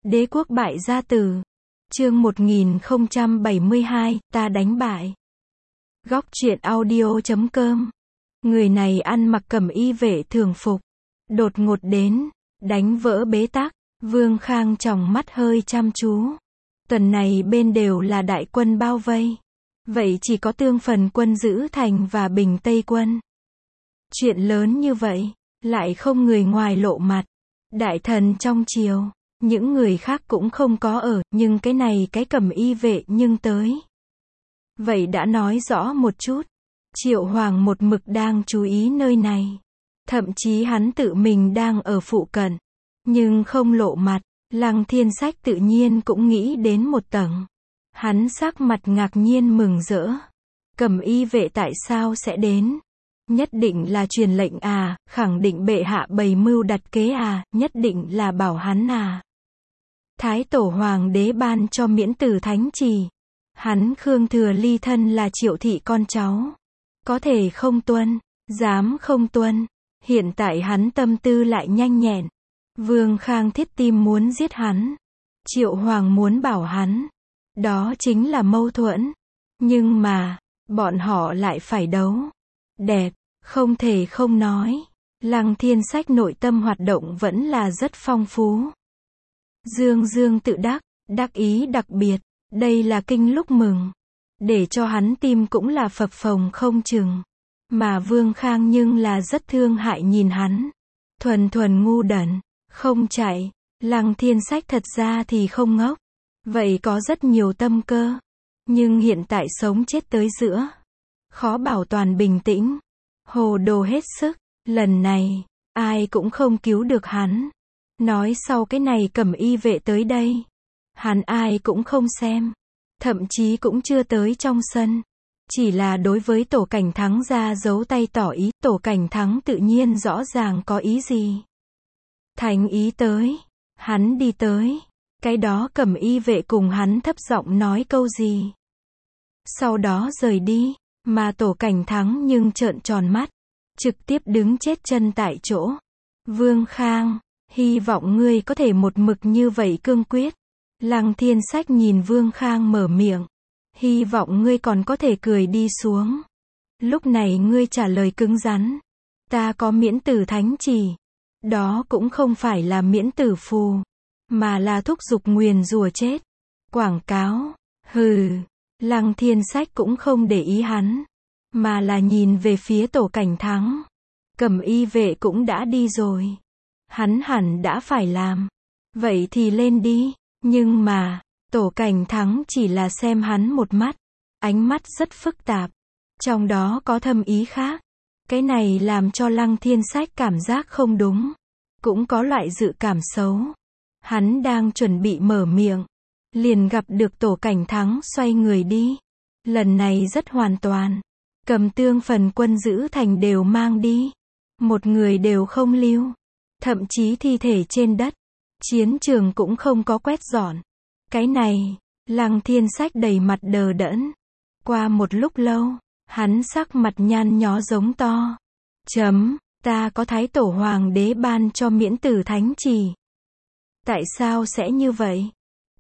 Đế quốc bại gia tử. Chương 1072, ta đánh bại. Góc truyện audio.com. Người này ăn mặc cẩm y vệ thường phục. Đột ngột đến, đánh vỡ bế tắc. Vương Khang tròng mắt hơi chăm chú. Tuần này bên đều là đại quân bao vây. Vậy chỉ có Tương Phần quân giữ thành và Bình Tây quân. Chuyện lớn như vậy, lại không người ngoài lộ mặt. Đại thần trong triều, những người khác cũng không có ở, nhưng cái này cái cẩm y vệ nhưng tới. Vậy đã nói rõ một chút. Triệu Hoàng một mực đang chú ý nơi này. Thậm chí hắn tự mình đang ở phụ cận. Nhưng không lộ mặt. Lăng Thiên Sách tự nhiên cũng nghĩ đến một tầng. Hắn sắc mặt ngạc nhiên mừng rỡ. Cẩm y vệ tại sao sẽ đến? Nhất định là truyền lệnh à, khẳng định bệ hạ bày mưu đặt kế à, nhất định là bảo hắn à. Thái tổ hoàng đế ban cho miễn tử thánh trì. Hắn Khương Thừa Ly thân là Triệu thị con cháu. Có thể không tuân, dám không tuân. Hiện tại hắn tâm tư lại nhanh nhẹn. Vương Khang thiết tim muốn giết hắn. Triệu Hoàng muốn bảo hắn. Đó chính là mâu thuẫn. Nhưng mà, bọn họ lại phải đấu. Đẹp, không thể không nói. Lăng Thiên Sách nội tâm hoạt động vẫn là rất phong phú. Dương dương tự đắc, đắc ý đặc biệt. Đây là kinh lúc mừng. Để cho hắn tim cũng là phập phồng không chừng. Mà Vương Khang nhưng là rất thương hại nhìn hắn. Thuần thuần ngu đần. Không chạy. Lăng Thiên Sách thật ra thì không ngốc. Vậy có rất nhiều tâm cơ. Nhưng hiện tại sống chết tới giữa. Khó bảo toàn bình tĩnh. Hồ đồ hết sức. Lần này, ai cũng không cứu được hắn. Nói sau cái này cẩm y vệ tới đây. Hắn ai cũng không xem. Thậm chí cũng chưa tới trong sân. Chỉ là đối với Tổ Cảnh Thắng ra giấu tay tỏ ý. Tổ Cảnh Thắng tự nhiên rõ ràng có ý gì. Thành ý tới. Hắn đi tới. Cái đó cẩm y vệ cùng hắn thấp giọng nói câu gì. Sau đó rời đi. Mà Tổ Cảnh Thắng nhưng trợn tròn mắt. Trực tiếp đứng chết chân tại chỗ. Vương Khang, hy vọng ngươi có thể một mực như vậy cương quyết. Lăng Thiên Sách nhìn Vương Khang mở miệng. Hy vọng ngươi còn có thể cười đi xuống. Lúc này ngươi trả lời cứng rắn. Ta có miễn tử thánh trì. Đó cũng không phải là miễn tử phù. Mà là thúc giục nguyền rủa chết. Quảng cáo. Hừ. Lăng Thiên Sách cũng không để ý hắn. Mà là nhìn về phía Tổ Cảnh Thắng. Cẩm y vệ cũng đã đi rồi. Hắn hẳn đã phải làm. Vậy thì lên đi. Nhưng mà, Tổ Cảnh Thắng chỉ là xem hắn một mắt. Ánh mắt rất phức tạp. Trong đó có thâm ý khác. Cái này làm cho Lăng Thiên Sách cảm giác không đúng. Cũng có loại dự cảm xấu. Hắn đang chuẩn bị mở miệng. Liền gặp được Tổ Cảnh Thắng xoay người đi. Lần này rất hoàn toàn. Cầm Tương Phần quân giữ thành đều mang đi. Một người đều không lưu. Thậm chí thi thể trên đất. Chiến trường cũng không có quét dọn. Cái này, Lăng Thiên Sách đầy mặt đờ đẫn. Qua một lúc lâu, hắn sắc mặt nhăn nhó giống to. Ta có Thái tổ hoàng đế ban cho miễn tử thánh trì. Tại sao sẽ như vậy?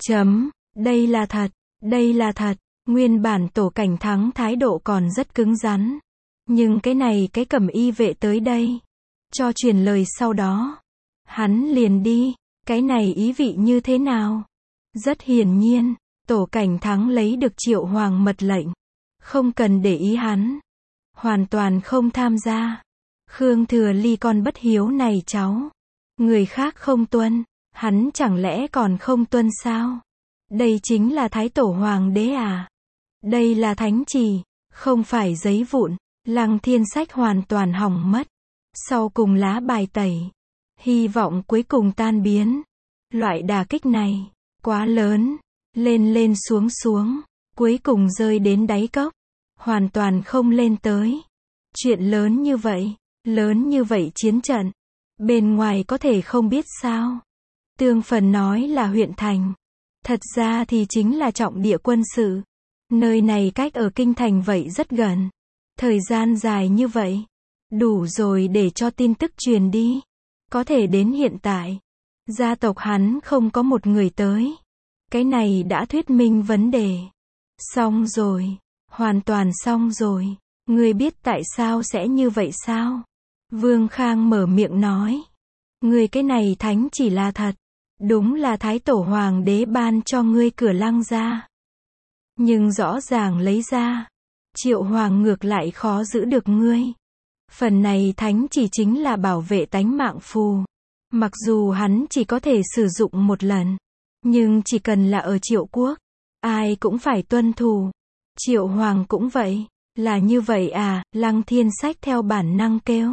Đây là thật, đây là thật. Nguyên bản Tổ Cảnh Thắng thái độ còn rất cứng rắn. Nhưng cái này cái cẩm y vệ tới đây. Cho truyền lời sau đó. Hắn liền đi. Cái này ý vị như thế nào? Rất hiển nhiên, Tổ Cảnh Thắng lấy được Triệu Hoàng mật lệnh. Không cần để ý hắn. Hoàn toàn không tham gia. Khương Thừa Ly con bất hiếu này cháu. Người khác không tuân. Hắn chẳng lẽ còn không tuân sao? Đây chính là Thái tổ hoàng đế à? Đây là thánh trì, không phải giấy vụn. Lăng Thiên Sách hoàn toàn hỏng mất. Sau cùng lá bài tẩy. Hy vọng cuối cùng tan biến. Loại đả kích này, quá lớn. Lên lên xuống xuống. Cuối cùng rơi đến đáy cốc. Hoàn toàn không lên tới. Chuyện lớn như vậy chiến trận. Bên ngoài có thể không biết sao. Tương Phần nói là huyện thành. Thật ra thì chính là trọng địa quân sự. Nơi này cách ở kinh thành vậy rất gần. Thời gian dài như vậy. Đủ rồi để cho tin tức truyền đi. Có thể đến hiện tại. Gia tộc hắn không có một người tới. Cái này đã thuyết minh vấn đề. Xong rồi. Hoàn toàn xong rồi. Ngươi biết tại sao sẽ như vậy sao? Vương Khang mở miệng nói. Ngươi cái này thánh chỉ là thật. Đúng là Thái Tổ Hoàng đế ban cho ngươi Cửa Lăng ra. Nhưng rõ ràng lấy ra. Triệu Hoàng ngược lại khó giữ được ngươi. Phần này thánh chỉ chính là bảo vệ tánh mạng phù. Mặc dù hắn chỉ có thể sử dụng một lần. Nhưng chỉ cần là ở Triệu Quốc. Ai cũng phải tuân thủ. Triệu Hoàng cũng vậy. Là như vậy à? Lăng Thiên Sách theo bản năng kêu.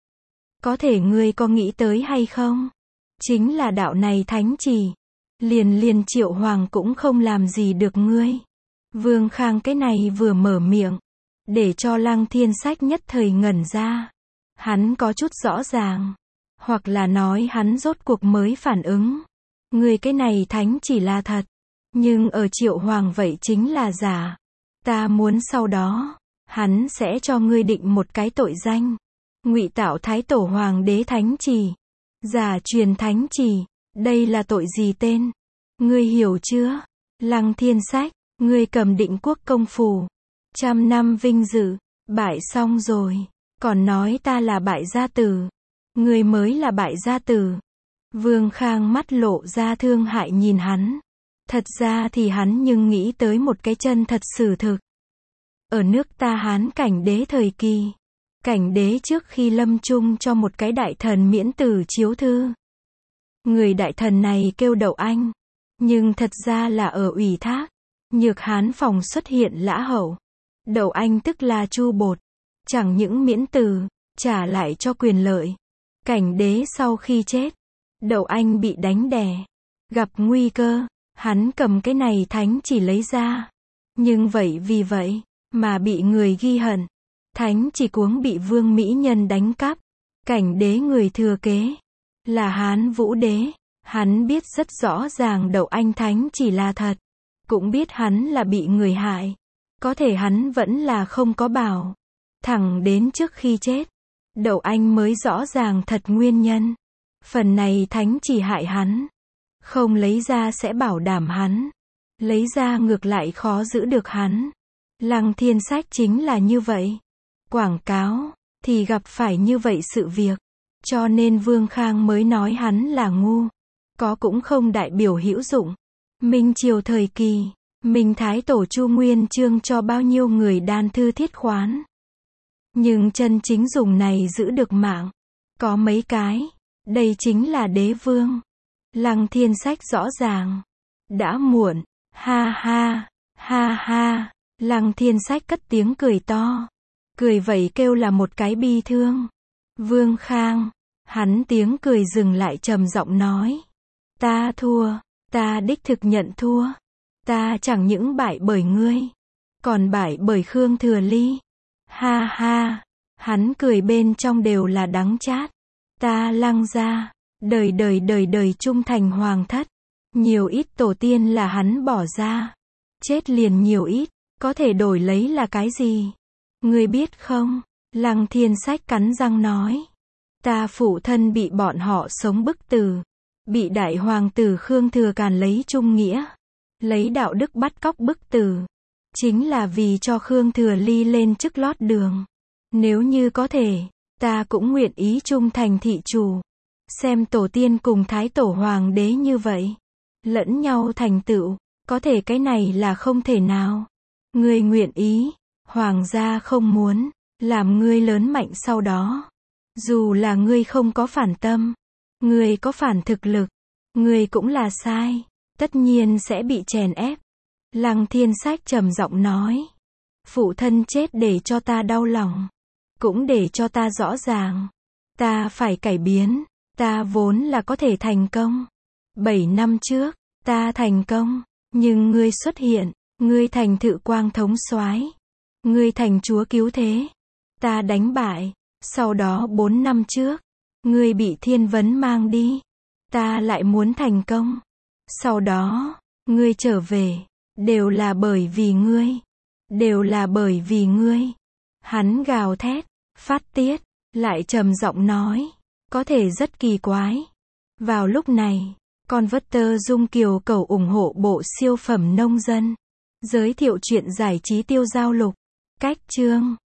Có thể ngươi có nghĩ tới hay không? Chính là đạo này thánh chỉ. Liền Triệu Hoàng cũng không làm gì được ngươi. Vương Khang cái này vừa mở miệng. Để cho Lăng Thiên Sách nhất thời ngẩn ra. Hắn có chút rõ ràng. Hoặc là nói hắn rốt cuộc mới phản ứng. Ngươi cái này thánh chỉ là thật. Nhưng ở Triệu Hoàng vậy chính là giả. Ta muốn sau đó. Hắn sẽ cho ngươi định một cái tội danh. Ngụy tạo Thái Tổ Hoàng đế thánh chỉ. Giả truyền thánh chỉ. Đây là tội gì tên? Ngươi hiểu chưa? Lăng Thiên Sách. Ngươi cầm Định Quốc công phù. 100 năm vinh dự. Bại xong rồi. Còn nói ta là bại gia tử. Ngươi mới là bại gia tử. Vương Khang mắt lộ ra thương hại nhìn hắn. Thật ra thì hắn nhưng nghĩ tới một cái chân thật sự thực. Ở nước ta Hán cảnh đế thời kỳ. Cảnh đế trước khi lâm chung cho một cái đại thần miễn tử chiếu thư. Người đại thần này kêu Đậu Anh. Nhưng thật ra là ở ủy thác. Nhược Hán phòng xuất hiện Lã Hậu. Đậu Anh tức là Chu Bột. Chẳng những miễn tử, trả lại cho quyền lợi. Cảnh đế sau khi chết. Đậu Anh bị đánh đè. Gặp nguy cơ. Hắn cầm cái này thánh chỉ lấy ra. Nhưng vậy vì vậy. Mà bị người ghi hận. Thánh chỉ cuống bị Vương Mỹ Nhân đánh cắp. Cảnh đế người thừa kế. Là Hán Vũ đế. Hắn biết rất rõ ràng Đậu Anh thánh chỉ là thật. Cũng biết hắn là bị người hại. Có thể hắn vẫn là không có bảo. Thẳng đến trước khi chết. Đậu Anh mới rõ ràng thật nguyên nhân. Phần này thánh chỉ hại hắn. Không lấy ra sẽ bảo đảm hắn. Lấy ra ngược lại khó giữ được hắn. Lăng Thiên Sách chính là như vậy. Quảng cáo, thì gặp phải như vậy sự việc. Cho nên Vương Khang mới nói hắn là ngu. Có cũng không đại biểu hữu dụng. Minh Triều thời kỳ, Minh Thái Tổ Chu Nguyên Chương cho bao nhiêu người đan thư thiết khoán. Nhưng chân chính dùng này giữ được mạng. Có mấy cái. Đây chính là đế vương. Lăng Thiên Sách rõ ràng. Đã muộn. Ha ha. Ha ha. Lăng Thiên Sách cất tiếng cười to. Cười vậy kêu là một cái bi thương. Vương Khang. Hắn tiếng cười dừng lại trầm giọng nói. Ta thua. Ta đích thực nhận thua. Ta chẳng những bại bởi ngươi. Còn bại bởi Khương Thừa Ly. Ha ha. Hắn cười bên trong đều là đắng chát. Ta Lăng gia. Đời trung thành hoàng thất. Nhiều ít tổ tiên là hắn bỏ ra. Chết liền nhiều ít. Có thể đổi lấy là cái gì? Ngươi biết không? Lăng Thiên Sách cắn răng nói. Ta phụ thân bị bọn họ sống bức tử. Bị đại hoàng tử Khương Thừa Càn lấy trung nghĩa. Lấy đạo đức bắt cóc bức tử. Chính là vì cho Khương Thừa Ly lên chức lót đường. Nếu như có thể, ta cũng nguyện ý trung thành thị chủ. Xem tổ tiên cùng Thái Tổ Hoàng đế như vậy. Lẫn nhau thành tựu. Có thể cái này là không thể nào. Ngươi nguyện ý. Hoàng gia không muốn. Làm ngươi lớn mạnh sau đó. Dù là ngươi không có phản tâm. Ngươi có phản thực lực. Ngươi cũng là sai. Tất nhiên sẽ bị chèn ép. Lăng Thiên Sách trầm giọng nói. Phụ thân chết để cho ta đau lòng. Cũng để cho ta rõ ràng. Ta phải cải biến. Ta vốn là có thể thành công. 7 năm trước, ta thành công. Nhưng ngươi xuất hiện. Ngươi thành Thự Quang thống soái. Ngươi thành chúa cứu thế. Ta đánh bại. Sau đó 4 năm trước, ngươi bị Thiên Vấn mang đi. Ta lại muốn thành công. Sau đó, ngươi trở về. Đều là bởi vì ngươi. Đều là bởi vì ngươi. Hắn gào thét, phát tiết, lại trầm giọng nói. Có thể rất kỳ quái. Vào lúc này, Converter Dung Kiều cầu ủng hộ bộ siêu phẩm nông dân. Giới thiệu chuyện giải trí tiêu giao lục. Cách chương